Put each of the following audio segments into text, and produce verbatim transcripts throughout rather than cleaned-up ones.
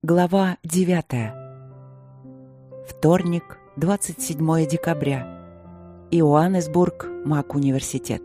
Глава девятая. Вторник, двадцать седьмое декабря. Иоаннесбург, Мак-университет.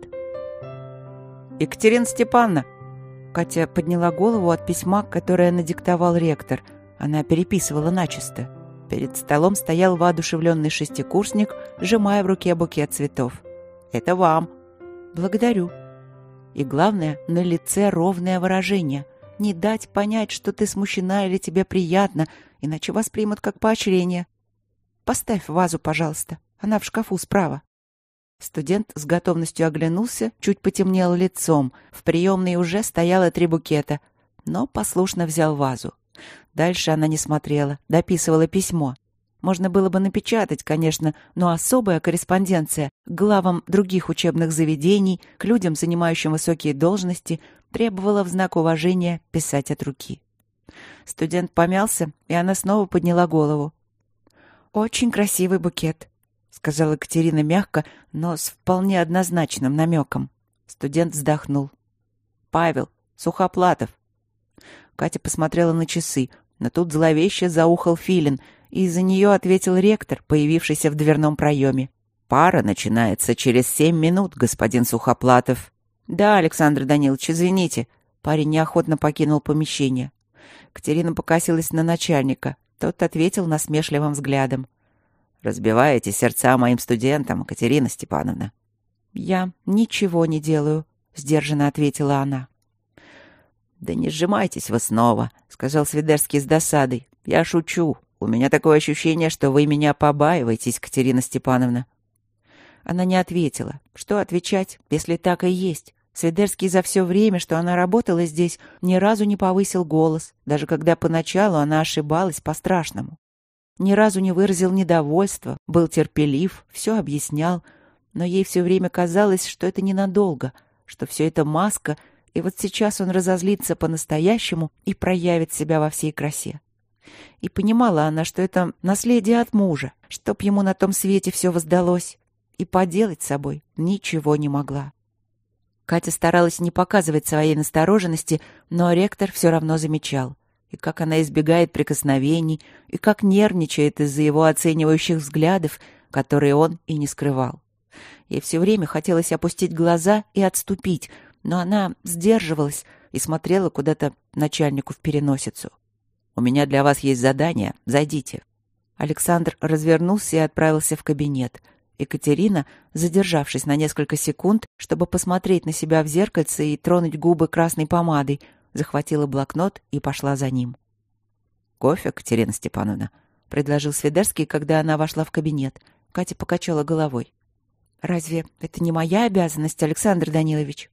«Екатерина Степановна!» Катя подняла голову от письма, которое надиктовал ректор. Она переписывала начисто. Перед столом стоял воодушевленный шестикурсник, сжимая в руке букет цветов. «Это вам!» «Благодарю!» И главное, на лице ровное выражение. Не дать понять, что ты смущена или тебе приятно, иначе воспримут как поощрение. «Поставь вазу, пожалуйста. Она в шкафу справа». Студент с готовностью оглянулся, чуть потемнел лицом. В приемной уже стояло три букета, но послушно взял вазу. Дальше она не смотрела, дописывала письмо. Можно было бы напечатать, конечно, но особая корреспонденция к главам других учебных заведений, к людям, занимающим высокие должности, требовала в знак уважения писать от руки. Студент помялся, и она снова подняла голову. «Очень красивый букет», — сказала Екатерина мягко, но с вполне однозначным намеком. Студент вздохнул. «Павел Сухоплатов». Катя посмотрела на часы, но тут зловеще заухал филин, и из-за нее ответил ректор, появившийся в дверном проеме. «Пара начинается через семь минут, господин Сухоплатов». «Да, Александр Данилович, извините». Парень неохотно покинул помещение. Катерина покосилась на начальника. Тот ответил насмешливым взглядом. «Разбиваете сердца моим студентам, Катерина Степановна». «Я ничего не делаю», — сдержанно ответила она. «Да не сжимайтесь вы снова», — сказал Свидерский с досадой. «Я шучу. У меня такое ощущение, что вы меня побаиваетесь, Катерина Степановна». Она не ответила. Что отвечать, если так и есть? Свидерский за все время, что она работала здесь, ни разу не повысил голос, даже когда поначалу она ошибалась по-страшному. Ни разу не выразил недовольства, был терпелив, все объяснял, но ей все время казалось, что это ненадолго, что все это маска, и вот сейчас он разозлится по-настоящему и проявит себя во всей красе. И понимала она, что это наследие от мужа, чтоб ему на том свете все воздалось, и поделать с собой ничего не могла. Катя старалась не показывать своей настороженности, но ректор все равно замечал. И как она избегает прикосновений, и как нервничает из-за его оценивающих взглядов, которые он и не скрывал. Ей все время хотелось опустить глаза и отступить, но она сдерживалась и смотрела куда-то начальнику в переносицу. «У меня для вас есть задание. Зайдите». Александр развернулся и отправился в кабинет. Екатерина, задержавшись на несколько секунд, чтобы посмотреть на себя в зеркальце и тронуть губы красной помадой, захватила блокнот и пошла за ним. «Кофе, Катерина Степановна?» — предложил Свидерский, когда она вошла в кабинет. Катя покачала головой. «Разве это не моя обязанность, Александр Данилович?»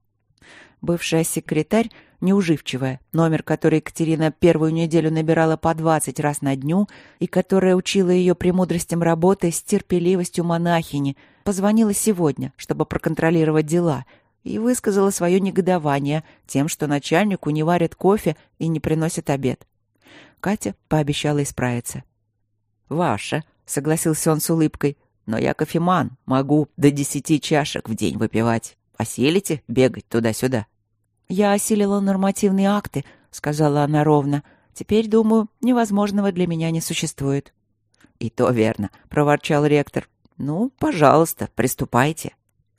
Бывшая секретарь, неуживчивая, номер которой Екатерина первую неделю набирала по двадцать раз на дню и которая учила ее премудростям работы с терпеливостью монахини, позвонила сегодня, чтобы проконтролировать дела, и высказала свое негодование тем, что начальнику не варят кофе и не приносят обед. Катя пообещала исправиться. «Ваша», — согласился он с улыбкой, — «но я кофеман, могу до десяти чашек в день выпивать. Осилите бегать туда-сюда?» «Я осилила нормативные акты», — сказала она ровно. «Теперь, думаю, невозможного для меня не существует». «И то верно», — проворчал ректор. «Ну, пожалуйста, приступайте».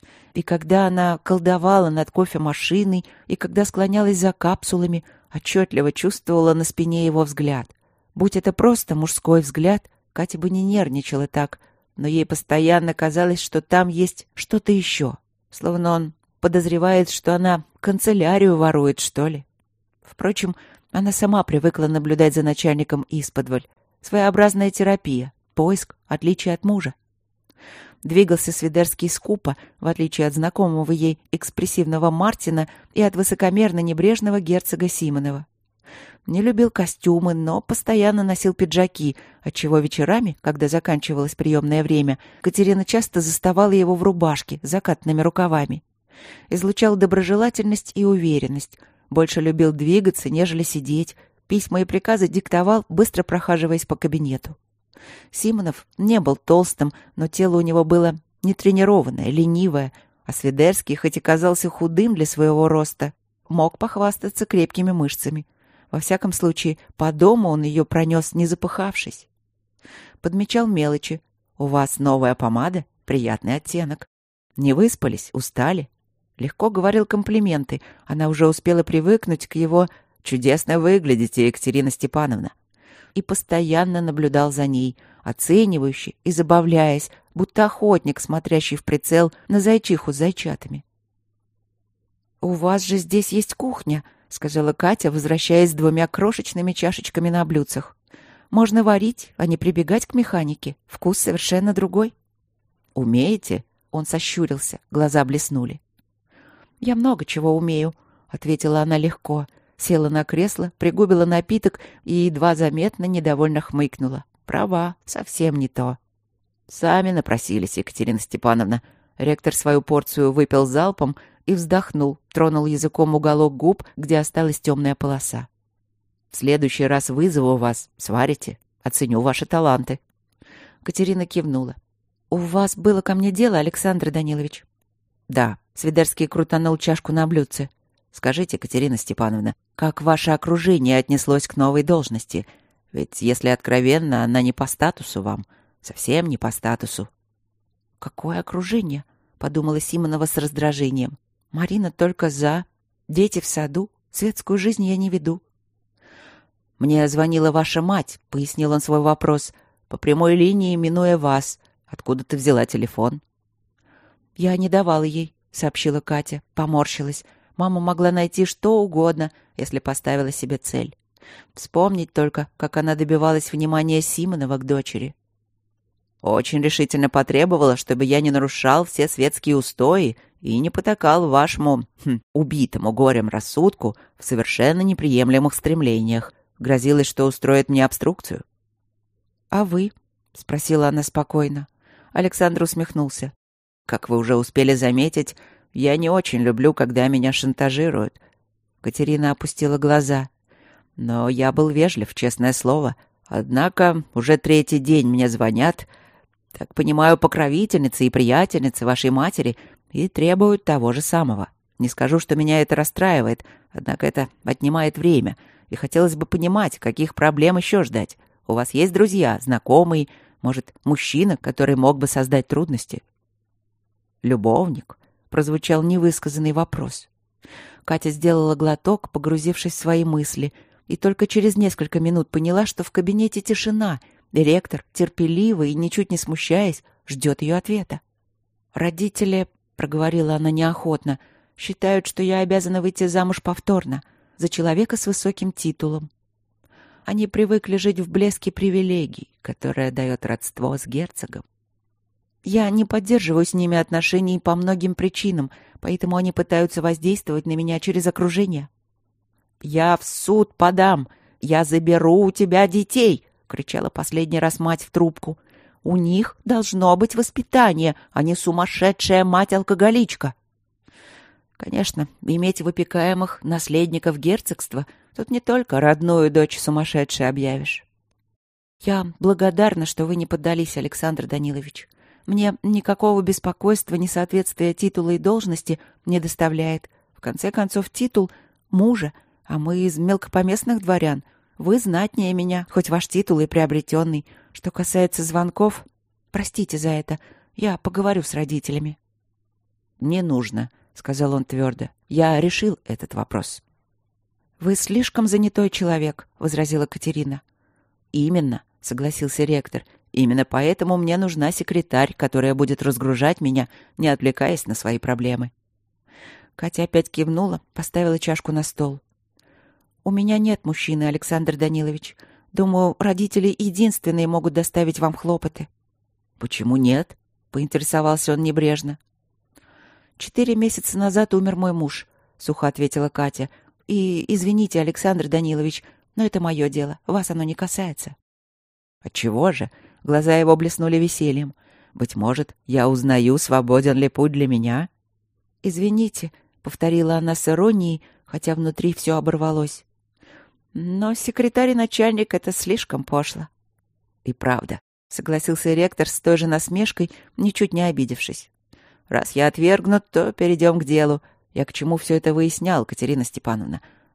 И когда она колдовала над кофемашиной, и когда склонялась за капсулами, отчетливо чувствовала на спине его взгляд. Будь это просто мужской взгляд, Катя бы не нервничала так, но ей постоянно казалось, что там есть что-то еще. Словно он подозревает, что она канцелярию ворует, что ли. Впрочем, она сама привыкла наблюдать за начальником исподволь. Своеобразная терапия, поиск отличия от мужа. Двигался Свидерский скупо, в отличие от знакомого ей экспрессивного Мартина и от высокомерно-небрежного герцога Симонова. Не любил костюмы, но постоянно носил пиджаки, отчего вечерами, когда заканчивалось приемное время, Катерина часто заставала его в рубашке с закатанными рукавами. Излучал доброжелательность и уверенность, больше любил двигаться, нежели сидеть, письма и приказы диктовал, быстро прохаживаясь по кабинету. Симонов не был толстым, но тело у него было нетренированное, ленивое, а Свидерский, хоть и казался худым для своего роста, мог похвастаться крепкими мышцами. Во всяком случае, по дому он ее пронес, не запыхавшись. Подмечал мелочи. У вас новая помада, приятный оттенок. Не выспались, устали. Легко говорил комплименты. Она уже успела привыкнуть к его «чудесно выглядите, Екатерина Степановна». И постоянно наблюдал за ней, оценивающе и забавляясь, будто охотник, смотрящий в прицел на зайчиху с зайчатами. «У вас же здесь есть кухня», — сказала Катя, возвращаясь с двумя крошечными чашечками на блюдцах. «Можно варить, а не прибегать к механике. Вкус совершенно другой». «Умеете?» — он сощурился, глаза блеснули. «Я много чего умею», — ответила она легко, села на кресло, пригубила напиток и едва заметно недовольно хмыкнула. «Права, совсем не то». «Сами напросились, Екатерина Степановна». Ректор свою порцию выпил залпом и вздохнул, тронул языком уголок губ, где осталась темная полоса. «В следующий раз вызову вас, сварите. Оценю ваши таланты». Катерина кивнула. «У вас было ко мне дело, Александр Данилович?» «Да». Свидерский крутанул чашку на блюдце. «Скажите, Катерина Степановна, как ваше окружение отнеслось к новой должности? Ведь, если откровенно, она не по статусу вам. Совсем не по статусу». «Какое окружение?» — подумала Симонова с раздражением. «Марина только за. Дети в саду. Светскую жизнь я не веду». «Мне звонила ваша мать», — пояснил он свой вопрос, «по прямой линии, минуя вас. Откуда ты взяла телефон?» «Я не давала ей», — сообщила Катя, поморщилась. Мама могла найти что угодно, если поставила себе цель. Вспомнить только, как она добивалась внимания Симонова к дочери. «Очень решительно потребовала, чтобы я не нарушал все светские устои и не потакал вашему хм, убитому горем рассудку в совершенно неприемлемых стремлениях. Грозилась, что устроит мне обструкцию». «А вы?» — спросила она спокойно. Александр усмехнулся. «Как вы уже успели заметить, я не очень люблю, когда меня шантажируют». Катерина опустила глаза. «Но я был вежлив, честное слово. Однако уже третий день мне звонят, так понимаю, покровительницы и приятельницы вашей матери, и требуют того же самого. Не скажу, что меня это расстраивает, однако это отнимает время, и хотелось бы понимать, каких проблем еще ждать. У вас есть друзья, знакомые, может, мужчина, который мог бы создать трудности?» «Любовник?» — прозвучал невысказанный вопрос. Катя сделала глоток, погрузившись в свои мысли, и только через несколько минут поняла, что в кабинете тишина, и ректор, терпеливо и ничуть не смущаясь, ждет ее ответа. «Родители», — проговорила она неохотно, — «считают, что я обязана выйти замуж повторно, за человека с высоким титулом. Они привыкли жить в блеске привилегий, которое дает родство с герцогом. Я не поддерживаю с ними отношений по многим причинам, поэтому они пытаются воздействовать на меня через окружение». «Я в суд подам! Я заберу у тебя детей!» — кричала последний раз мать в трубку. «У них должно быть воспитание, а не сумасшедшая мать-алкоголичка». Конечно, иметь выпекаемых наследников герцогства тут не только родную дочь сумасшедшей объявишь. «Я благодарна, что вы не поддались, Александр Данилович. Мне никакого беспокойства несоответствия титула и должности не доставляет. В конце концов, титул мужа, а мы из мелкопоместных дворян. Вы знатнее меня, хоть ваш титул и приобретенный. Что касается звонков, простите за это, я поговорю с родителями». «Не нужно», — сказал он твердо. «Я решил этот вопрос». «Вы слишком занятой человек», — возразила Катерина. «Именно», — согласился ректор. «Именно поэтому мне нужна секретарь, которая будет разгружать меня, не отвлекаясь на свои проблемы». Катя опять кивнула, поставила чашку на стол. «У меня нет мужчины, Александр Данилович. Думаю, родители единственные могут доставить вам хлопоты». «Почему нет?» — поинтересовался он небрежно. «Четыре месяца назад умер мой муж», — сухо ответила Катя. «И извините, Александр Данилович, но это мое дело, вас оно не касается». «Отчего же?» — глаза его блеснули весельем. «Быть может, я узнаю, свободен ли путь для меня?» «Извините», — повторила она с иронией, хотя внутри все оборвалось. «Но секретарь и начальник — это слишком пошло». «И правда», — согласился ректор с той же насмешкой, ничуть не обидевшись. «Раз я отвергнут, то перейдем к делу. Я к чему все это выяснял, Катерина Степановна?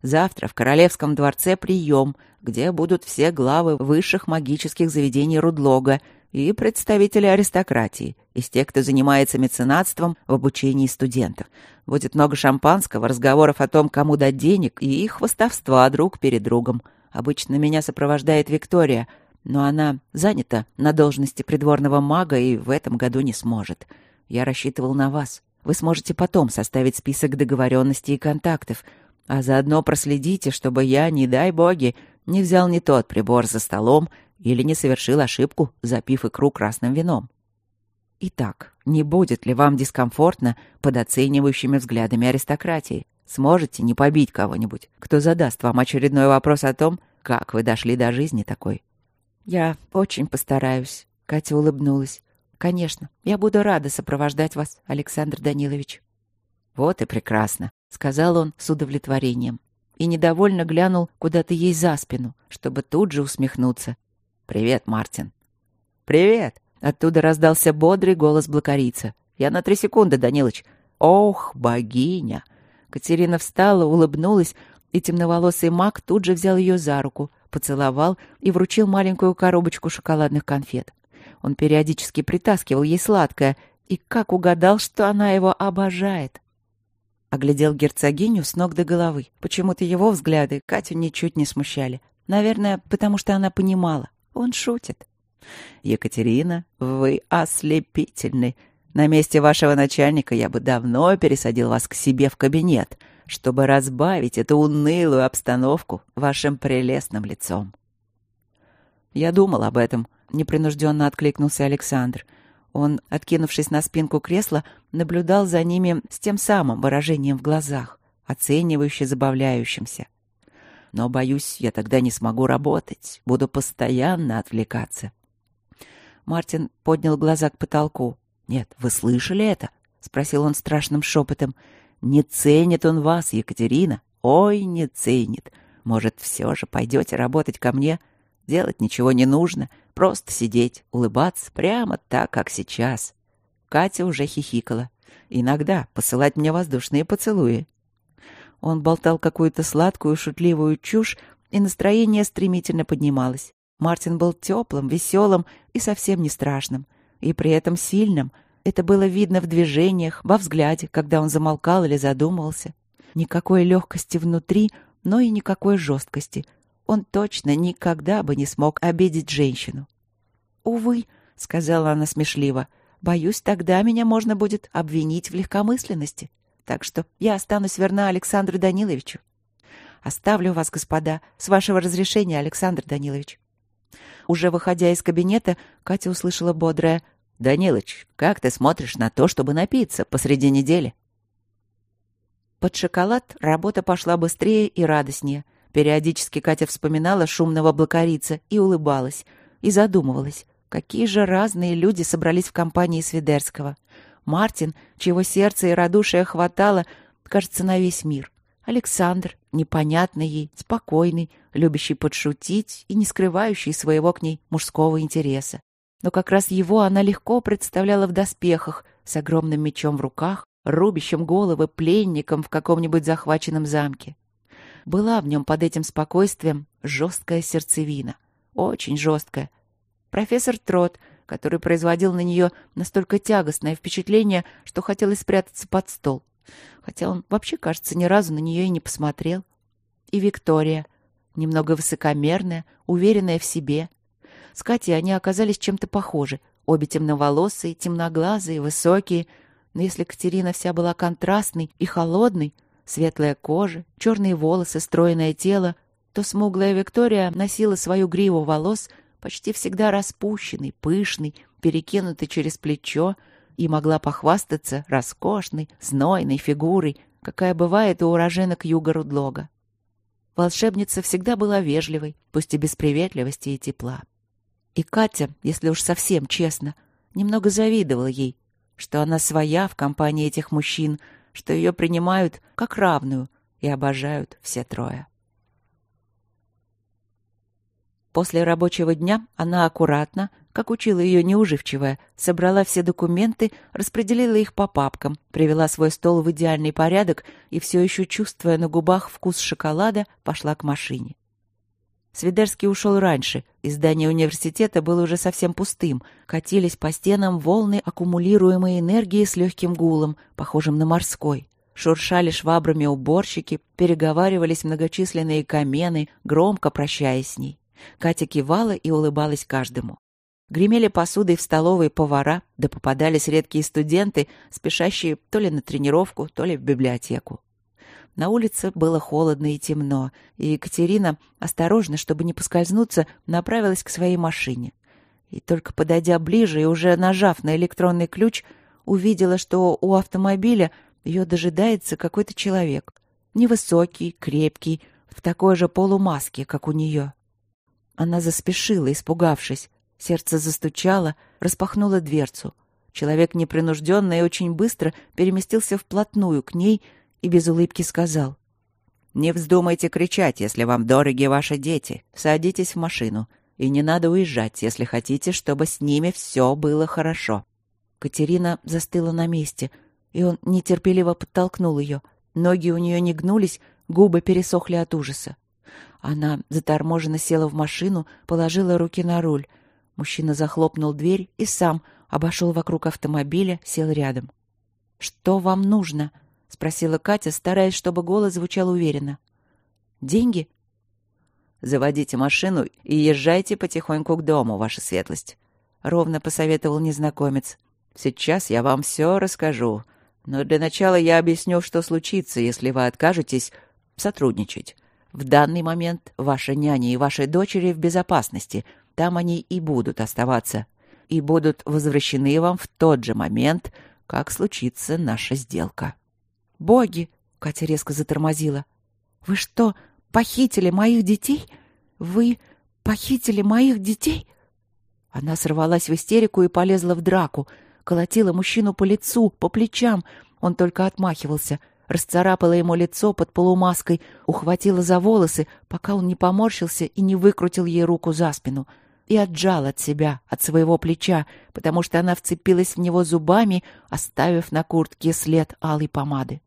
Завтра в Королевском дворце прием, где будут все главы высших магических заведений Рудлога и представители аристократии, из тех, кто занимается меценатством в обучении студентов. Будет много шампанского, разговоров о том, кому дать денег, и хвастовства друг перед другом. Обычно меня сопровождает Виктория, но она занята на должности придворного мага и в этом году не сможет. Я рассчитывал на вас. Вы сможете потом составить список договоренностей и контактов, а заодно проследите, чтобы я, не дай боги, не взял не тот прибор за столом или не совершил ошибку, запив икру красным вином. Итак, не будет ли вам дискомфортно под оценивающими взглядами аристократии? Сможете не побить кого-нибудь, кто задаст вам очередной вопрос о том, как вы дошли до жизни такой? Я очень постараюсь, Катя улыбнулась. Конечно, я буду рада сопровождать вас, Александр Данилович. Вот и прекрасно, сказал он с удовлетворением и недовольно глянул куда-то ей за спину, чтобы тут же усмехнуться. «Привет, Мартин». «Привет!» — оттуда раздался бодрый голос блокарица. «Я на три секунды, Данилыч». «Ох, богиня!» Катерина встала, улыбнулась, и темноволосый маг тут же взял ее за руку, поцеловал и вручил маленькую коробочку шоколадных конфет. Он периодически притаскивал ей сладкое, и как угадал, что она его обожает. Оглядел герцогиню с ног до головы. Почему-то его взгляды Катю ничуть не смущали. Наверное, потому что она понимала. Он шутит. «Екатерина, вы ослепительны. На месте вашего начальника я бы давно пересадил вас к себе в кабинет, чтобы разбавить эту унылую обстановку вашим прелестным лицом». «Я думал об этом», — непринужденно откликнулся Александр. Он, откинувшись на спинку кресла, наблюдал за ними с тем самым выражением в глазах, оценивающе забавляющимся. «Но, боюсь, я тогда не смогу работать, буду постоянно отвлекаться». Мартин поднял глаза к потолку. «Нет, вы слышали это?» — спросил он страшным шепотом. «Не ценит он вас, Екатерина. Ой, не ценит. Может, все же пойдете работать ко мне? Делать ничего не нужно, просто сидеть, улыбаться прямо так, как сейчас». Катя уже хихикала. «Иногда посылать мне воздушные поцелуи». Он болтал какую-то сладкую, шутливую чушь, и настроение стремительно поднималось. Мартин был теплым, веселым и совсем не страшным, и при этом сильным. Это было видно в движениях, во взгляде, когда он замолкал или задумывался. Никакой легкости внутри, но и никакой жесткости. Он точно никогда бы не смог обидеть женщину. «Увы», — сказала она смешливо, — «боюсь, тогда меня можно будет обвинить в легкомысленности. Так что я останусь верна Александру Даниловичу. Оставлю вас, господа, с вашего разрешения, Александр Данилович». Уже выходя из кабинета, Катя услышала бодрое: «Данилыч, как ты смотришь на то, чтобы напиться посреди недели?» Под шоколад работа пошла быстрее и радостнее. Периодически Катя вспоминала шумного блокарица и улыбалась, и задумывалась, какие же разные люди собрались в компании Свидерского. Мартин, чьего сердца и радушия хватало, кажется, на весь мир. Александр, непонятный ей, спокойный, любящий подшутить и не скрывающий своего к ней мужского интереса. Но как раз его она легко представляла в доспехах, с огромным мечом в руках, рубящим головы пленникам в каком-нибудь захваченном замке. Была в нем под этим спокойствием жесткая сердцевина, очень жесткая. Профессор Трот, который производил на нее настолько тягостное впечатление, что хотелось спрятаться под стол. Хотя он вообще, кажется, ни разу на нее и не посмотрел. И Виктория, немного высокомерная, уверенная в себе. С Катей они оказались чем-то похожи. Обе темноволосые, темноглазые, высокие. Но если Катерина вся была контрастной и холодной, светлая кожа, черные волосы, стройное тело, то смуглая Виктория носила свою гриву волос почти всегда распущенный, пышный, перекинутый через плечо, и могла похвастаться роскошной, знойной фигурой, какая бывает у уроженок юга Рудлога. Волшебница всегда была вежливой, пусть и без приветливости и тепла. И Катя, если уж совсем честно, немного завидовала ей, что она своя в компании этих мужчин, что ее принимают как равную и обожают все трое. После рабочего дня она аккуратно, как учила ее неуживчивая, собрала все документы, распределила их по папкам, привела свой стол в идеальный порядок и, все еще чувствуя на губах вкус шоколада, пошла к машине. Свидерский ушел раньше, и здание университета было уже совсем пустым, катились по стенам волны аккумулируемой энергии с легким гулом, похожим на морской. Шуршали швабрами уборщики, переговаривались многочисленные камены, громко прощаясь с ней. Катя кивала и улыбалась каждому. Гремели посудой в столовой повара, да попадались редкие студенты, спешащие то ли на тренировку, то ли в библиотеку. На улице было холодно и темно, и Екатерина, осторожно, чтобы не поскользнуться, направилась к своей машине. И только подойдя ближе и уже нажав на электронный ключ, увидела, что у автомобиля ее дожидается какой-то человек. Невысокий, крепкий, в такой же полумаске, как у нее. Она заспешила, испугавшись. Сердце застучало, распахнула дверцу. Человек непринужденно и очень быстро переместился вплотную к ней и без улыбки сказал: «Не вздумайте кричать, если вам дороги ваши дети. Садитесь в машину. И не надо уезжать, если хотите, чтобы с ними все было хорошо». Катерина застыла на месте, и он нетерпеливо подтолкнул ее. Ноги у нее не гнулись, губы пересохли от ужаса. Она заторможенно села в машину, положила руки на руль. Мужчина захлопнул дверь и сам обошел вокруг автомобиля, сел рядом. «Что вам нужно?» — спросила Катя, стараясь, чтобы голос звучал уверенно. «Деньги?» «Заводите машину и езжайте потихоньку к дому, ваша светлость», — ровно посоветовал незнакомец. «Сейчас я вам все расскажу, но для начала я объясню, что случится, если вы откажетесь сотрудничать. В данный момент ваша няня и ваши дочери в безопасности, там они и будут оставаться, и будут возвращены вам в тот же момент, как случится наша сделка». «Боги!» — Катя резко затормозила. «Вы что, похитили моих детей? Вы похитили моих детей?» Она сорвалась в истерику и полезла в драку, колотила мужчину по лицу, по плечам. Он только отмахивался, расцарапала ему лицо под полумаской, ухватила за волосы, пока он не поморщился и не выкрутил ей руку за спину, и отжал от себя, от своего плеча, потому что она вцепилась в него зубами, оставив на куртке след алой помады.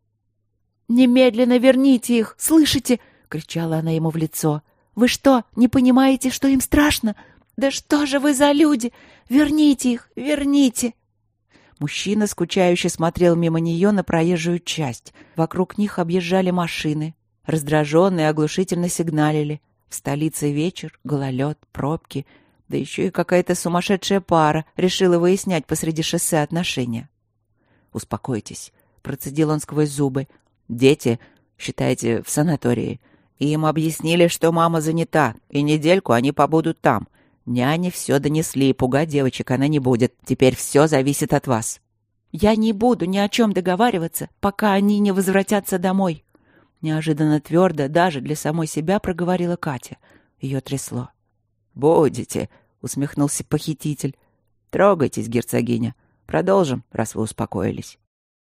«Немедленно верните их! Слышите?» — кричала она ему в лицо. «Вы что, не понимаете, что им страшно? Да что же вы за люди? Верните их! Верните!» Мужчина скучающе смотрел мимо нее на проезжую часть. Вокруг них объезжали машины. Раздраженные оглушительно сигналили. В столице вечер, гололед, пробки. Да еще и какая-то сумасшедшая пара решила выяснять посреди шоссе отношения. «Успокойтесь», — процедил он сквозь зубы. «Дети, считайте, в санатории. Им объяснили, что мама занята, и недельку они побудут там. Няни все донесли, пугать девочек она не будет. Теперь все зависит от вас». «Я не буду ни о чем договариваться, пока они не возвратятся домой», — неожиданно твердо даже для самой себя проговорила Катя. Ее трясло. «Будете», — усмехнулся похититель. «Трогайтесь, герцогиня. Продолжим, раз вы успокоились».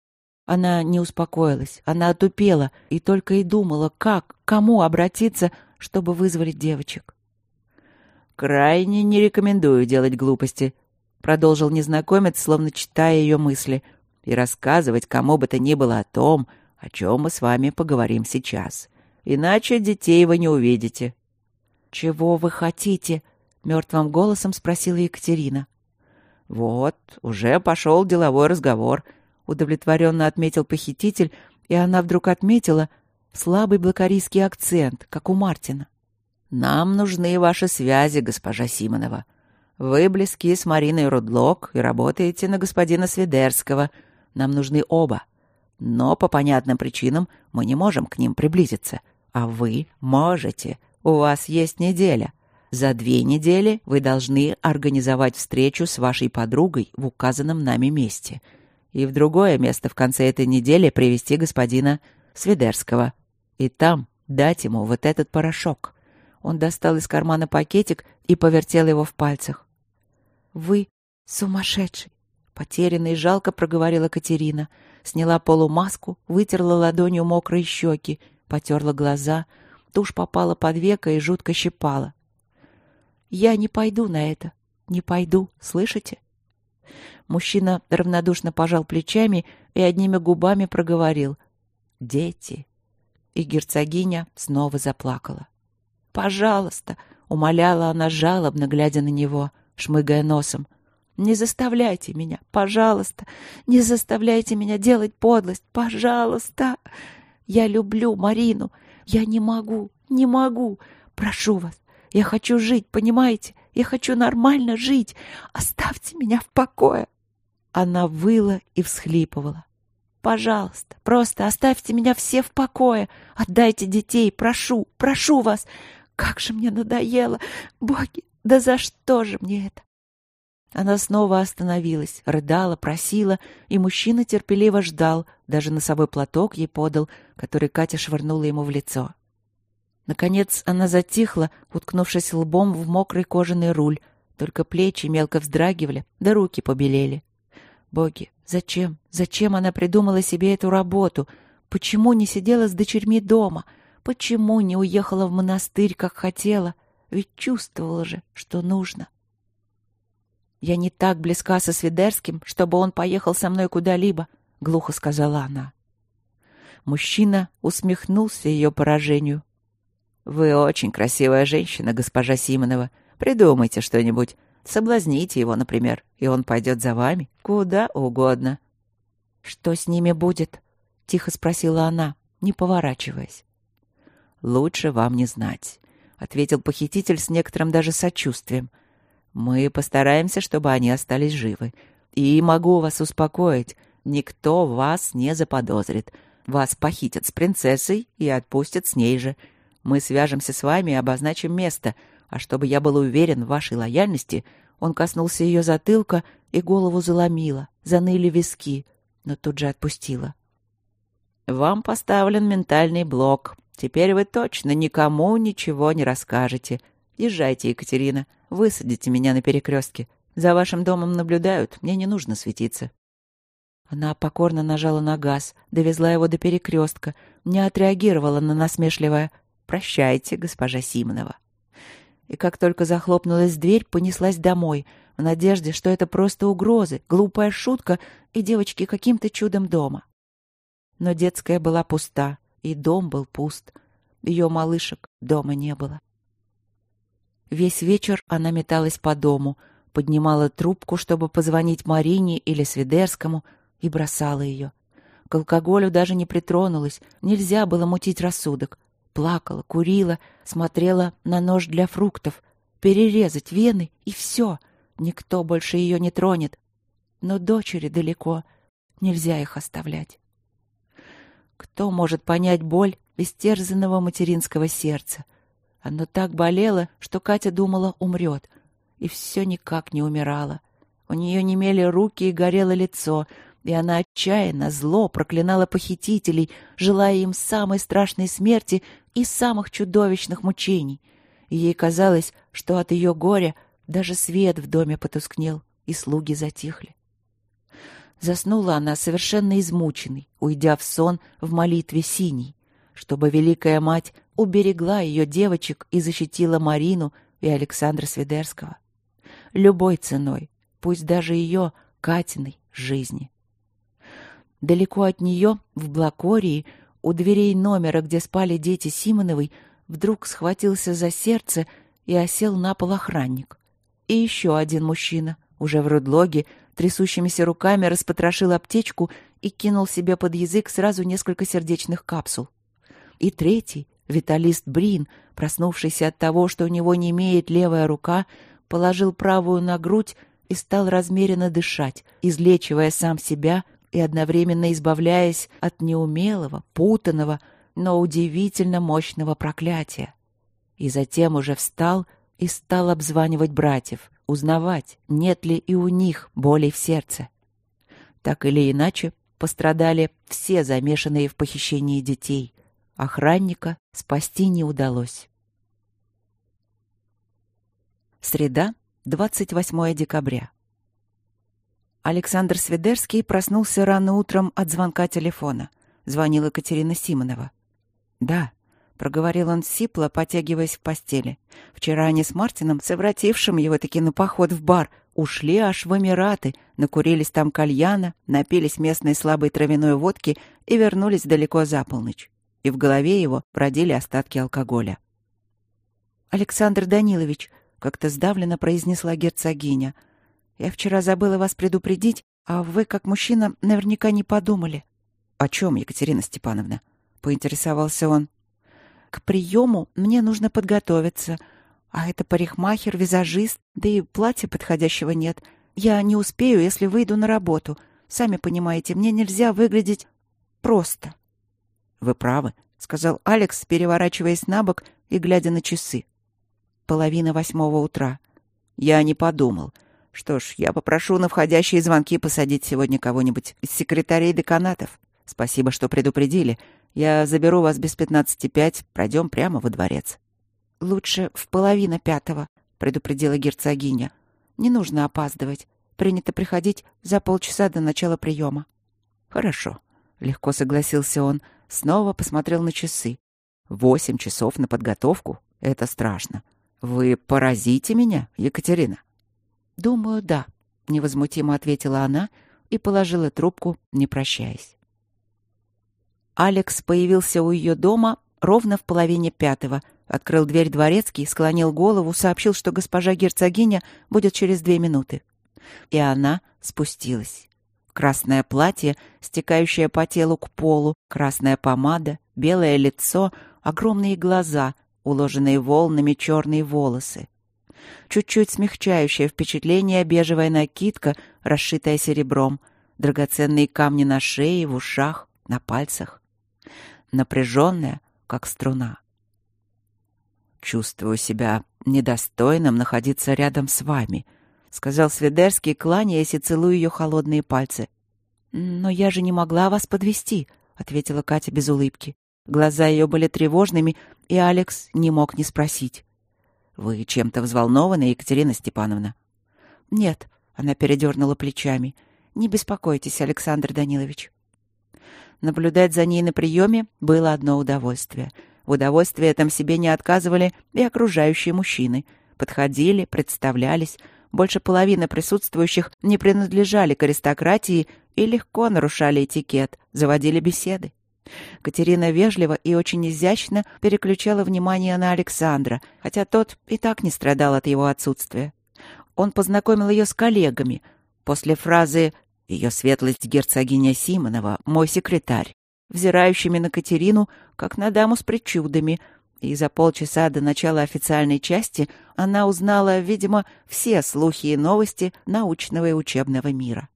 Она не успокоилась, она отупела и только и думала, как, к кому обратиться, чтобы вызволить девочек. «Крайне не рекомендую делать глупости», — продолжил незнакомец, словно читая ее мысли, «и рассказывать кому бы то ни было о том, о чем мы с вами поговорим сейчас. Иначе детей вы не увидите». «Чего вы хотите?» — мертвым голосом спросила Екатерина. «Вот, уже пошел деловой разговор», — удовлетворенно отметил похититель, и она вдруг отметила слабый блокарийский акцент, как у Мартина. «Нам нужны ваши связи, госпожа Симонова. Вы близки с Мариной Рудлок и работаете на господина Свидерского. Нам нужны оба. Но по понятным причинам мы не можем к ним приблизиться. А вы можете. У вас есть неделя. За две недели вы должны организовать встречу с вашей подругой в указанном нами месте. И в другое место в конце этой недели привести господина Свидерского. И там дать ему вот этот порошок». Он достал из кармана пакетик и повертел его в пальцах. «Вы сумасшедший!» — потерянно и жалко проговорила Катерина. Сняла полумаску, вытерла ладонью мокрые щеки, потерла глаза. Тушь попала под веко и жутко щипала. «Я не пойду на это. не пойду, слышите?» Мужчина равнодушно пожал плечами и одними губами проговорил: «Дети». И герцогиня снова заплакала. «Пожалуйста», — умоляла она жалобно, глядя на него, шмыгая носом, «не заставляйте меня, пожалуйста, не заставляйте меня делать подлость, пожалуйста. Я люблю Марину, я не могу, не могу. Прошу вас, я хочу жить, понимаете? Я хочу нормально жить. Оставьте меня в покое». Она выла и всхлипывала. «Пожалуйста, просто оставьте меня все в покое. Отдайте детей, прошу, прошу вас. Как же мне надоело. Боги, да за что же мне это?» Она снова остановилась, рыдала, просила, и мужчина терпеливо ждал, даже носовой платок ей подал, который Катя швырнула ему в лицо. Наконец она затихла, уткнувшись лбом в мокрый кожаный руль, только плечи мелко вздрагивали, да руки побелели. Боги, зачем, зачем она придумала себе эту работу? Почему не сидела с дочерьми дома? Почему не уехала в монастырь, как хотела? Ведь чувствовала же, что нужно. «Я не так близка со Свидерским, чтобы он поехал со мной куда-либо», — глухо сказала она. Мужчина усмехнулся ее поражению. «Вы очень красивая женщина, госпожа Симонова. Придумайте что-нибудь. Соблазните его, например, и он пойдет за вами куда угодно». «Что с ними будет?» — тихо спросила она, не поворачиваясь. «Лучше вам не знать», — ответил похититель с некоторым даже сочувствием. «Мы постараемся, чтобы они остались живы. И могу вас успокоить, никто вас не заподозрит. Вас похитят с принцессой и отпустят с ней же. Мы свяжемся с вами и обозначим место, а чтобы я был уверен в вашей лояльности...» Он коснулся ее затылка, и голову заломило, заныли виски, но тут же отпустила. «Вам поставлен ментальный блок. Теперь вы точно никому ничего не расскажете. Езжайте, Екатерина, высадите меня на перекрестке. За вашим домом наблюдают, мне не нужно светиться». Она покорно нажала на газ, довезла его до перекрестка, не отреагировала на насмешливое «Прощайте, госпожа Симонова». И как только захлопнулась дверь, понеслась домой, в надежде, что это просто угрозы, глупая шутка, и девочки каким-то чудом дома. Но детская была пуста, и дом был пуст. Ее малышек дома не было. Весь вечер она металась по дому, поднимала трубку, чтобы позвонить Марине или Свидерскому, и бросала ее. К алкоголю даже не притронулась, нельзя было мутить рассудок. Плакала, курила, смотрела на нож для фруктов. Перерезать вены, и все. Никто больше ее не тронет. Но дочери далеко. Нельзя их оставлять. Кто может понять боль истерзанного материнского сердца? Оно так болело, что Катя думала, умрет. И все никак не умирала. У нее немели руки и горело лицо, и она отчаянно, зло проклинала похитителей, желая им самой страшной смерти и самых чудовищных мучений. И ей казалось, что от ее горя даже свет в доме потускнел, и слуги затихли. Заснула она совершенно измученной, уйдя в сон в молитве синей, чтобы Великая Мать уберегла ее девочек и защитила Марину и Александра Свидерского. Любой ценой, пусть даже ее, Катиной, жизни. Далеко от нее, в Блакории, у дверей номера, где спали дети Симоновой, вдруг схватился за сердце и осел на пол охранник. И еще один мужчина, уже в рудлоге, трясущимися руками распотрошил аптечку и кинул себе под язык сразу несколько сердечных капсул. И третий, виталист Брин, проснувшийся от того, что у него не имеет левая рука, положил правую на грудь и стал размеренно дышать, излечивая сам себя и одновременно избавляясь от неумелого, путанного, но удивительно мощного проклятия. И затем уже встал и стал обзванивать братьев, узнавать, нет ли и у них болей в сердце. Так или иначе, пострадали все замешанные в похищении детей. Охранника спасти не удалось. Среда, двадцать восьмое декабря. Александр Свидерский проснулся рано утром от звонка телефона. Звонила Екатерина Симонова. «Да», проговорил он сипло, потягиваясь в постели. «Вчера они с Мартином, совратившим его таки на поход в бар, ушли аж в Эмираты, накурились там кальяна, напились местной слабой травяной водки и вернулись далеко за полночь. И в голове его бродили остатки алкоголя». «Александр Данилович», — как-то сдавленно произнесла герцогиня, — «я вчера забыла вас предупредить, а вы, как мужчина, наверняка не подумали». «О чем, Екатерина Степановна?» — поинтересовался он. «К приему мне нужно подготовиться. А это парикмахер, визажист, да и платья подходящего нет. Я не успею, если выйду на работу. Сами понимаете, мне нельзя выглядеть просто». «Вы правы», — сказал Алекс, переворачиваясь на бок и глядя на часы. Половина восьмого утра. Я не подумал. Что ж, я попрошу на входящие звонки посадить сегодня кого-нибудь из секретарей деканатов. Спасибо, что предупредили. Я заберу вас без пятнадцати пять, пройдем прямо во дворец». «Лучше в половину пятого», — предупредила герцогиня. «Не нужно опаздывать. Принято приходить за полчаса до начала приема». «Хорошо», — легко согласился он. Снова посмотрел на часы. «Восемь часов на подготовку? Это страшно. Вы поразите меня, Екатерина?» «Думаю, да», — невозмутимо ответила она и положила трубку, не прощаясь. Алекс появился у ее дома ровно в половине пятого, открыл дверь дворецкий, склонил голову, сообщил, что госпожа герцогиня будет через две минуты. И она спустилась. Красное платье, стекающее по телу к полу, красная помада, белое лицо, огромные глаза, уложенные волнами черные волосы. Чуть-чуть смягчающее впечатление бежевая накидка, расшитая серебром, драгоценные камни на шее, в ушах, на пальцах. Напряженная, как струна. «Чувствую себя недостойным находиться рядом с вами», — сказал Свидерский, кланяясь и целуя ее холодные пальцы. «Но я же не могла вас подвести», — ответила Катя без улыбки. Глаза ее были тревожными, и Алекс не мог не спросить. «Вы чем-то взволнованы, Екатерина Степановна?» «Нет», — она передернула плечами. «Не беспокойтесь, Александр Данилович». Наблюдать за ней на приеме было одно удовольствие. В удовольствии этом себе не отказывали и окружающие мужчины. Подходили, представлялись. Больше половины присутствующих не принадлежали к аристократии и легко нарушали этикет, заводили беседы. Катерина вежливо и очень изящно переключала внимание на Александра, хотя тот и так не страдал от его отсутствия. Он познакомил ее с коллегами. После фразы «Ее светлость герцогиня Симонова, мой секретарь», взирающими на Катерину, как на даму с причудами, и за полчаса до начала официальной части она узнала, видимо, все слухи и новости научного и учебного мира.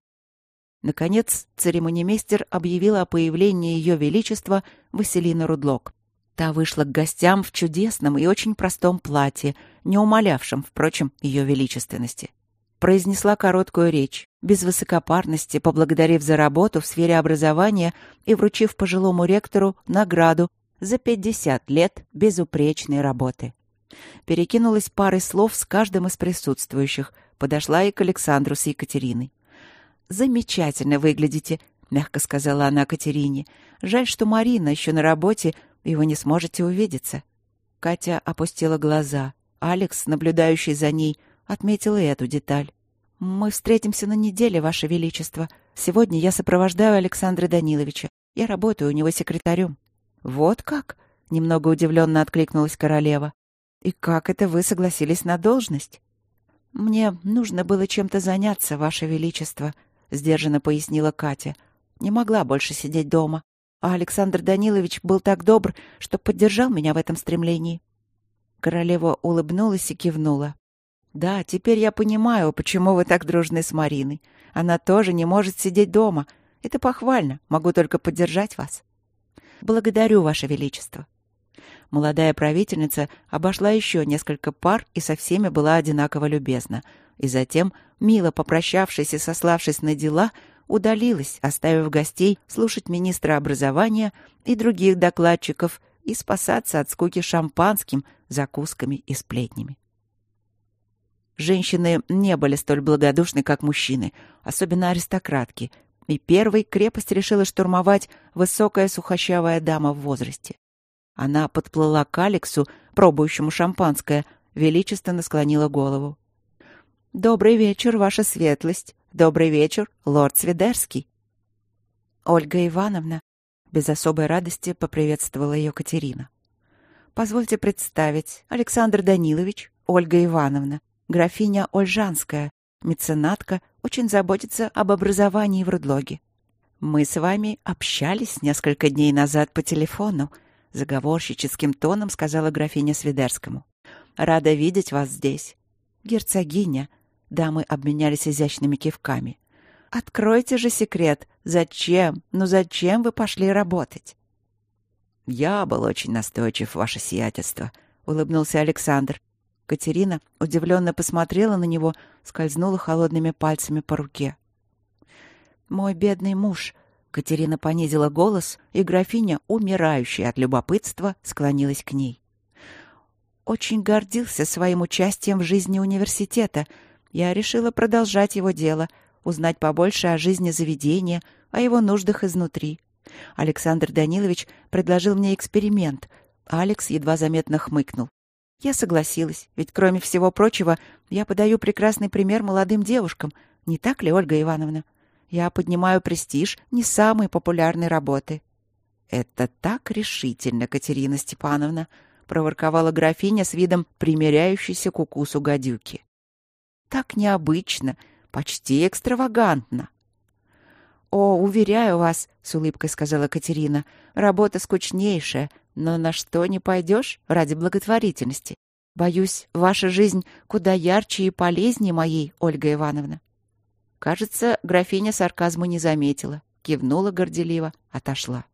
Наконец, церемонимейстер объявила о появлении Ее Величества Василины Рудлок. Та вышла к гостям в чудесном и очень простом платье, не умалявшем, впрочем, ее величественности. Произнесла короткую речь, без высокопарности, поблагодарив за работу в сфере образования и вручив пожилому ректору награду за пятьдесят лет безупречной работы. Перекинулась парой слов с каждым из присутствующих, подошла и к Александру с Екатериной. «Замечательно выглядите», — мягко сказала она Катерине. «Жаль, что Марина еще на работе, и вы не сможете увидеться». Катя опустила глаза. Алекс, наблюдающий за ней, отметил и эту деталь. «Мы встретимся на неделе, Ваше Величество. Сегодня я сопровождаю Александра Даниловича. Я работаю у него секретарем». «Вот как?» — немного удивленно откликнулась королева. «И как это вы согласились на должность?» «Мне нужно было чем-то заняться, Ваше Величество», — сдержанно пояснила Катя. «Не могла больше сидеть дома. А Александр Данилович был так добр, что поддержал меня в этом стремлении». Королева улыбнулась и кивнула. «Да, теперь я понимаю, почему вы так дружны с Мариной. Она тоже не может сидеть дома. Это похвально. Могу только поддержать вас». «Благодарю, Ваше Величество». Молодая правительница обошла еще несколько пар и со всеми была одинаково любезна. И затем, мило попрощавшись и сославшись на дела, удалилась, оставив гостей слушать министра образования и других докладчиков и спасаться от скуки шампанским, закусками и сплетнями. Женщины не были столь благодушны, как мужчины, особенно аристократки, и первой крепость решила штурмовать высокая сухощавая дама в возрасте. Она подплыла к Алексу, пробующему шампанское, величественно склонила голову. «Добрый вечер, ваша светлость! Добрый вечер, лорд Свидерский!» «Ольга Ивановна!» — без особой радости поприветствовала ее Катерина. «Позвольте представить, Александр Данилович, Ольга Ивановна, графиня Ольжанская, меценатка, очень заботится об образовании в Рудлоге. Мы с вами общались несколько дней назад по телефону», — заговорщическим тоном сказала графиня Свидерскому. «Рада видеть вас здесь. Герцогиня». Дамы обменялись изящными кивками. «Откройте же секрет. Зачем? Ну зачем вы пошли работать?» «Я был очень настойчив, ваше сиятельство», — улыбнулся Александр. Катерина удивленно посмотрела на него, скользнула холодными пальцами по руке. «Мой бедный муж», — Катерина понизила голос, и графиня, умирающая от любопытства, склонилась к ней. «Очень гордился своим участием в жизни университета. Я решила продолжать его дело, узнать побольше о жизни заведения, о его нуждах изнутри. Александр Данилович предложил мне эксперимент. Алекс едва заметно хмыкнул. Я согласилась, ведь, кроме всего прочего, я подаю прекрасный пример молодым девушкам. Не так ли, Ольга Ивановна? Я поднимаю престиж не самой популярной работы». «Это так решительно, Катерина Степановна», — проворковала графиня с видом примиряющейся к укусу гадюки. «Так необычно, почти экстравагантно». «О, уверяю вас», — с улыбкой сказала Катерина, — «работа скучнейшая, но на что не пойдешь ради благотворительности? Боюсь, ваша жизнь куда ярче и полезнее моей, Ольга Ивановна». Кажется, графиня сарказму не заметила, кивнула горделиво, отошла.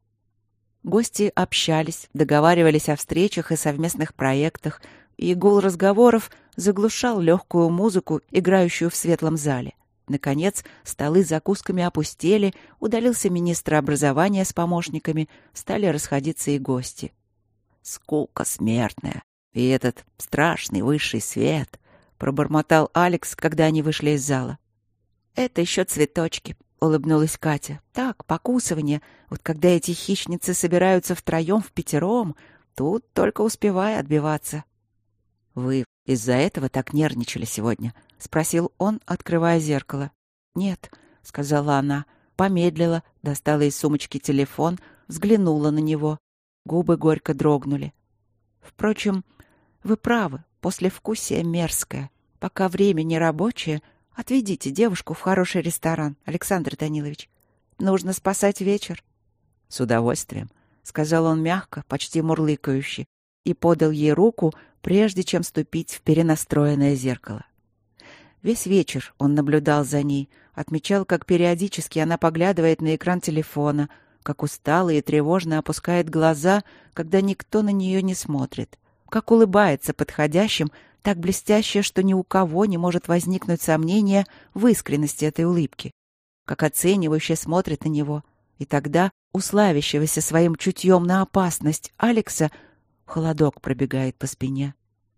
Гости общались, договаривались о встречах и совместных проектах, и гул разговоров заглушал легкую музыку, играющую в светлом зале. Наконец, столы с закусками опустели, удалился министр образования с помощниками, стали расходиться и гости. «Скука смертная, и этот страшный высший свет», — пробормотал Алекс, когда они вышли из зала. «Это еще цветочки», — улыбнулась Катя. «Так, покусывание. Вот когда эти хищницы собираются втроем, впятером, тут только успевай отбиваться». «Вы из-за этого так нервничали сегодня?» — спросил он, открывая зеркало. «Нет», — сказала она, помедлила, достала из сумочки телефон, взглянула на него. Губы горько дрогнули. «Впрочем, вы правы, послевкусие мерзкое. Пока время не рабочее, отведите девушку в хороший ресторан, Александр Данилович. Нужно спасать вечер». «С удовольствием», — сказал он мягко, почти мурлыкающе, и подал ей руку, прежде чем ступить в перенастроенное зеркало. Весь вечер он наблюдал за ней, отмечал, как периодически она поглядывает на экран телефона, как устало и тревожно опускает глаза, когда никто на нее не смотрит, как улыбается подходящим, так блестяще, что ни у кого не может возникнуть сомнения в искренности этой улыбки, как оценивающе смотрит на него, и тогда, уславившегося своим чутьем на опасность Алекса, холодок пробегает по спине.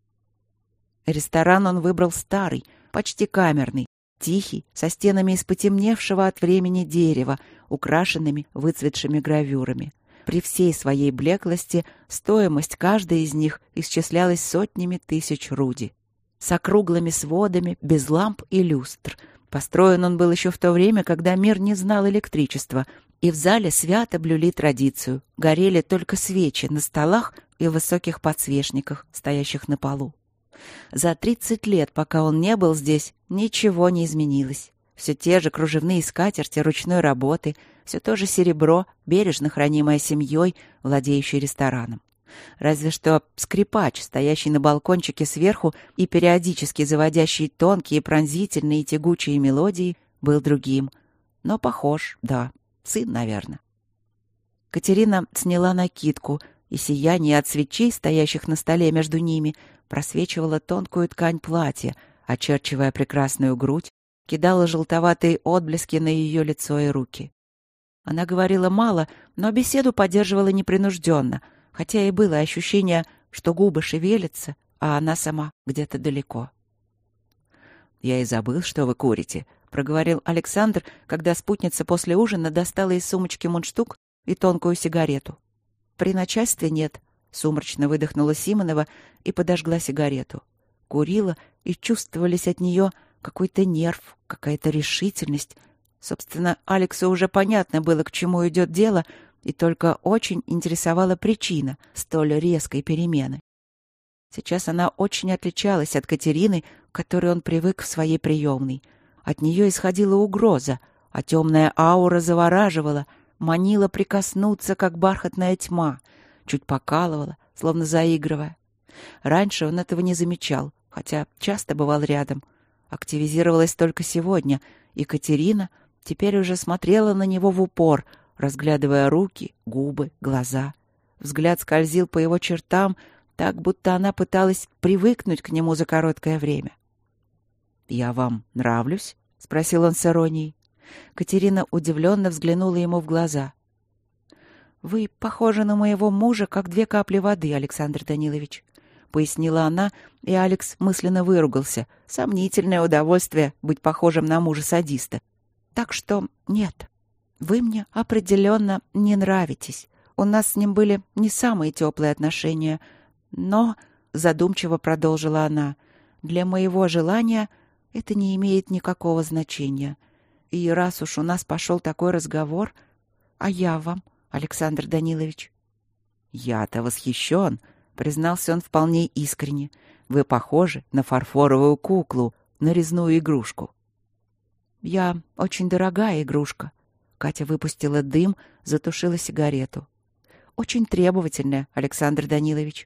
Ресторан он выбрал старый, почти камерный, тихий, со стенами из потемневшего от времени дерева, украшенными выцветшими гравюрами. При всей своей блеклости стоимость каждой из них исчислялась сотнями тысяч руди. С округлыми сводами, без ламп и люстр. Построен он был еще в то время, когда мир не знал электричества, и в зале свято блюли традицию. Горели только свечи на столах и высоких подсвечниках, стоящих на полу. За тридцать лет, пока он не был здесь, ничего не изменилось. Все те же кружевные скатерти ручной работы, все то же серебро, бережно хранимое семьей, владеющей рестораном. Разве что скрипач, стоящий на балкончике сверху и периодически заводящий тонкие, пронзительные и тягучие мелодии, был другим. Но похож, да, сын, наверное. Катерина сняла накидку, и сияние от свечей, стоящих на столе между ними, просвечивала тонкую ткань платья, очерчивая прекрасную грудь, кидала желтоватые отблески на ее лицо и руки. Она говорила мало, но беседу поддерживала непринужденно, хотя и было ощущение, что губы шевелятся, а она сама где-то далеко. «Я и забыл, что вы курите», — проговорил Александр, когда спутница после ужина достала из сумочки мундштук и тонкую сигарету. «При начальстве нет». Сумрачно выдохнула Симонова и подожгла сигарету. Курила, и чувствовались от нее какой-то нерв, какая-то решительность. Собственно, Алексу уже понятно было, к чему идет дело, и только очень интересовала причина столь резкой перемены. Сейчас она очень отличалась от Катерины, к которой он привык в своей приемной. От нее исходила угроза, а темная аура завораживала, манила прикоснуться, как бархатная тьма, чуть покалывала, словно заигрывая. Раньше он этого не замечал, хотя часто бывал рядом. Активизировалась только сегодня, и Катерина теперь уже смотрела на него в упор, разглядывая руки, губы, глаза. Взгляд скользил по его чертам, так, будто она пыталась привыкнуть к нему за короткое время. «Я вам нравлюсь?» — спросил он с иронией. Катерина удивленно взглянула ему в глаза. «Вы похожи на моего мужа, как две капли воды, Александр Данилович», — пояснила она, и Алекс мысленно выругался. Сомнительное удовольствие быть похожим на мужа-садиста. «Так что нет, вы мне определенно не нравитесь. У нас с ним были не самые теплые отношения, но, — задумчиво продолжила она, — для моего желания это не имеет никакого значения. И раз уж у нас пошел такой разговор, а я вам, Александр Данилович?» «Я-то восхищен», — признался он вполне искренне. «Вы похожи на фарфоровую куклу, на резную игрушку». «Я очень дорогая игрушка». Катя выпустила дым, затушила сигарету. «Очень требовательная, Александр Данилович».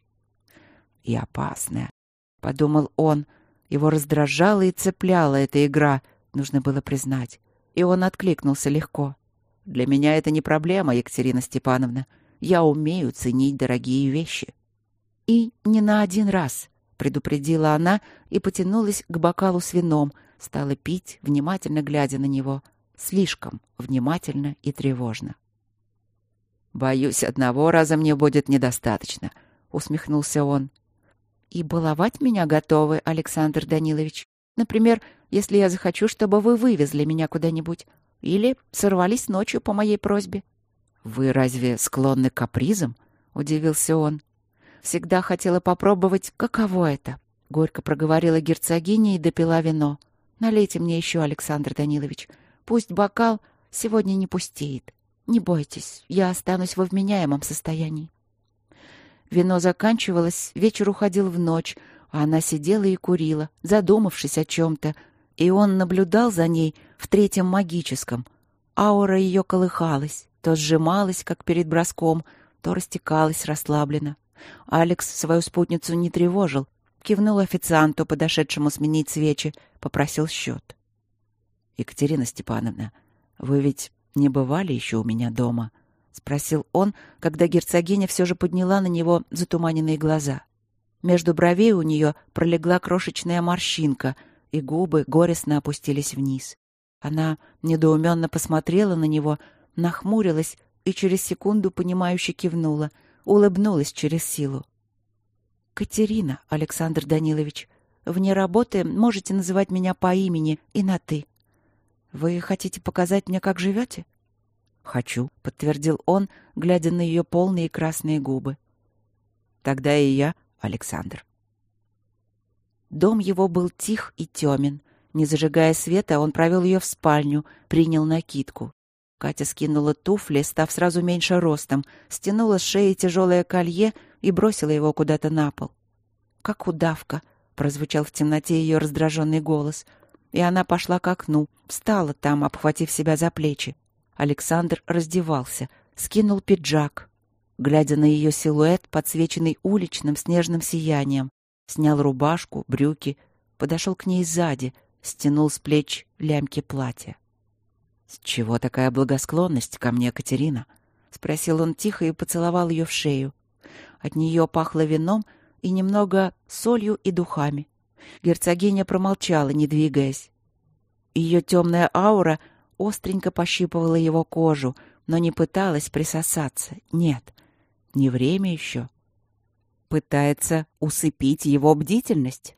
«И опасная», — подумал он. Его раздражала и цепляла эта игра, нужно было признать. И он откликнулся легко. «Для меня это не проблема, Екатерина Степановна. Я умею ценить дорогие вещи». «И не на один раз», — предупредила она и потянулась к бокалу с вином, стала пить, внимательно глядя на него. Слишком внимательно и тревожно. «Боюсь, одного раза мне будет недостаточно», — усмехнулся он. «И баловать меня готовы, Александр Данилович. Например, если я захочу, чтобы вы вывезли меня куда-нибудь. Или сорвались ночью по моей просьбе». «Вы разве склонны к капризам?» — удивился он. «Всегда хотела попробовать, каково это», — горько проговорила герцогиня и допила вино. «Налейте мне еще, Александр Данилович. Пусть бокал сегодня не пустеет. Не бойтесь, я останусь во вменяемом состоянии». Вино заканчивалось, вечер уходил в ночь, а она сидела и курила, задумавшись о чем-то, и он наблюдал за ней в третьем магическом. Аура ее колыхалась, то сжималась, как перед броском, то растекалась расслабленно. Алекс свою спутницу не тревожил, кивнул официанту, подошедшему сменить свечи, попросил счет. «Екатерина Степановна, вы ведь не бывали еще у меня дома?» — спросил он, когда герцогиня все же подняла на него затуманенные глаза. Между бровей у нее пролегла крошечная морщинка, и губы горестно опустились вниз. Она недоуменно посмотрела на него, нахмурилась и через секунду понимающе кивнула, улыбнулась через силу. «Катерина, Александр Данилович, вне работы можете называть меня по имени и на «ты». Вы хотите показать мне, как живете?» «Хочу», — подтвердил он, глядя на ее полные красные губы. «Тогда и я, Александр». Дом его был тих и темен. Не зажигая света, он провел ее в спальню, принял накидку. Катя скинула туфли, став сразу меньше ростом, стянула с шеи тяжелое колье и бросила его куда-то на пол. «Как удавка», — прозвучал в темноте ее раздраженный голос. И она пошла к окну, встала там, обхватив себя за плечи. Александр раздевался, скинул пиджак. Глядя на ее силуэт, подсвеченный уличным снежным сиянием, снял рубашку, брюки, подошел к ней сзади, стянул с плеч лямки платья. «С чего такая благосклонность ко мне, Катерина?» — спросил он тихо и поцеловал ее в шею. От нее пахло вином и немного солью и духами. Герцогиня промолчала, не двигаясь. Ее темная аура остренько пощипывала его кожу, но не пыталась присосаться. Нет, не время еще. Пытается усыпить его бдительность.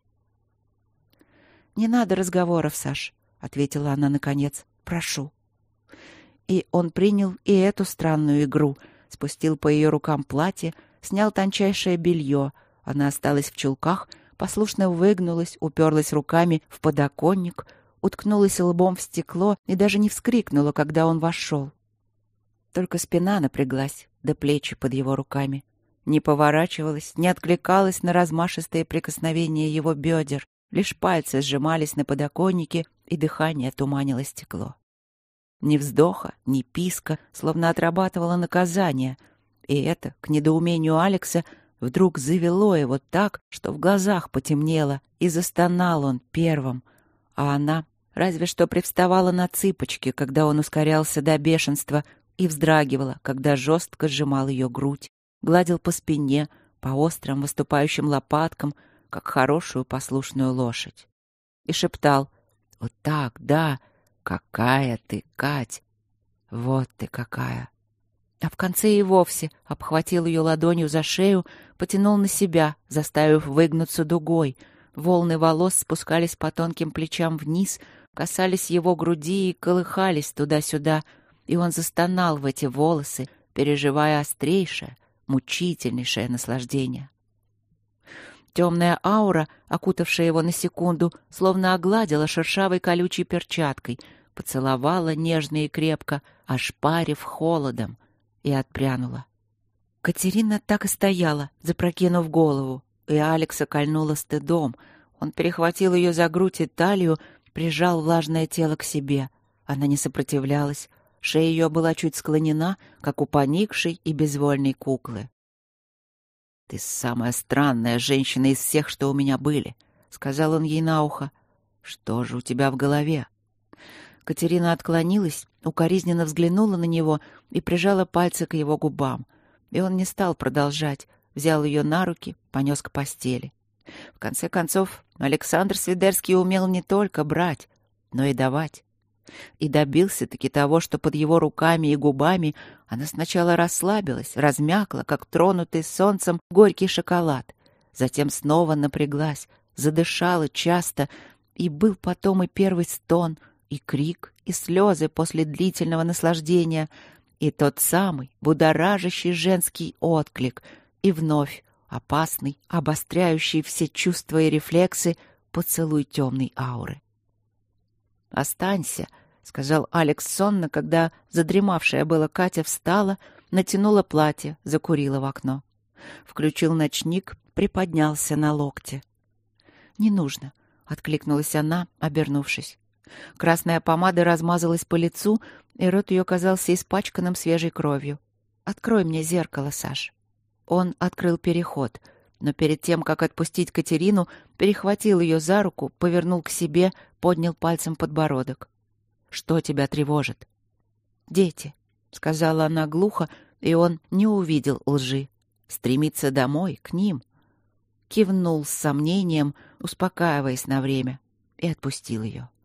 «Не надо разговоров, Саш», — ответила она наконец. «Прошу». И он принял и эту странную игру, спустил по ее рукам платье, снял тончайшее белье. Она осталась в чулках, послушно выгнулась, уперлась руками в подоконник, уткнулась лбом в стекло и даже не вскрикнула, когда он вошел. Только спина напряглась, да плечи под его руками. Не поворачивалась, не откликалась на размашистые прикосновения его бедер, лишь пальцы сжимались на подоконнике, и дыхание туманило стекло. Ни вздоха, ни писка, словно отрабатывала наказание, и это, к недоумению Алекса, вдруг завело его так, что в глазах потемнело, и застонал он первым, а она разве что привставала на цыпочки, когда он ускорялся до бешенства, и вздрагивала, когда жестко сжимал ее грудь, гладил по спине, по острым выступающим лопаткам, как хорошую послушную лошадь. И шептал: «Вот так, да, какая ты, Кать! Вот ты какая!» А в конце и вовсе обхватил ее ладонью за шею, потянул на себя, заставив выгнуться дугой. Волны волос спускались по тонким плечам вниз, касались его груди и колыхались туда-сюда, и он застонал в эти волосы, переживая острейшее, мучительнейшее наслаждение. Темная аура, окутавшая его на секунду, словно огладила шершавой колючей перчаткой, поцеловала нежно и крепко, ошпарив холодом, и отпрянула. Катерина так и стояла, запрокинув голову, и Алекса кольнула стыдом. Он перехватил ее за грудь и талию, прижал влажное тело к себе. Она не сопротивлялась, шея ее была чуть склонена, как у поникшей и безвольной куклы. «Ты самая странная женщина из всех, что у меня были», — сказал он ей на ухо. «Что же у тебя в голове?» Катерина отклонилась, укоризненно взглянула на него и прижала пальцы к его губам. И он не стал продолжать, взял ее на руки, понес к постели. В конце концов, Александр Свидерский умел не только брать, но и давать. И добился-таки того, что под его руками и губами она сначала расслабилась, размякла, как тронутый солнцем горький шоколад. Затем снова напряглась, задышала часто, и был потом и первый стон, и крик, и слезы после длительного наслаждения, и тот самый будоражащий женский отклик, и вновь опасный, обостряющий все чувства и рефлексы поцелуй темной ауры. «Останься», — сказал Алекс сонно, когда задремавшая была Катя встала, натянула платье, закурила в окно. Включил ночник, приподнялся на локте. «Не нужно», — откликнулась она, обернувшись. Красная помада размазалась по лицу, и рот ее казался испачканным свежей кровью. «Открой мне зеркало, Саш». Он открыл переход, но перед тем, как отпустить Катерину, перехватил ее за руку, повернул к себе, поднял пальцем подбородок. «Что тебя тревожит?» «Дети», — сказала она глухо, и он не увидел лжи. «Стремиться домой, к ним». Кивнул с сомнением, успокаиваясь на время, и отпустил ее.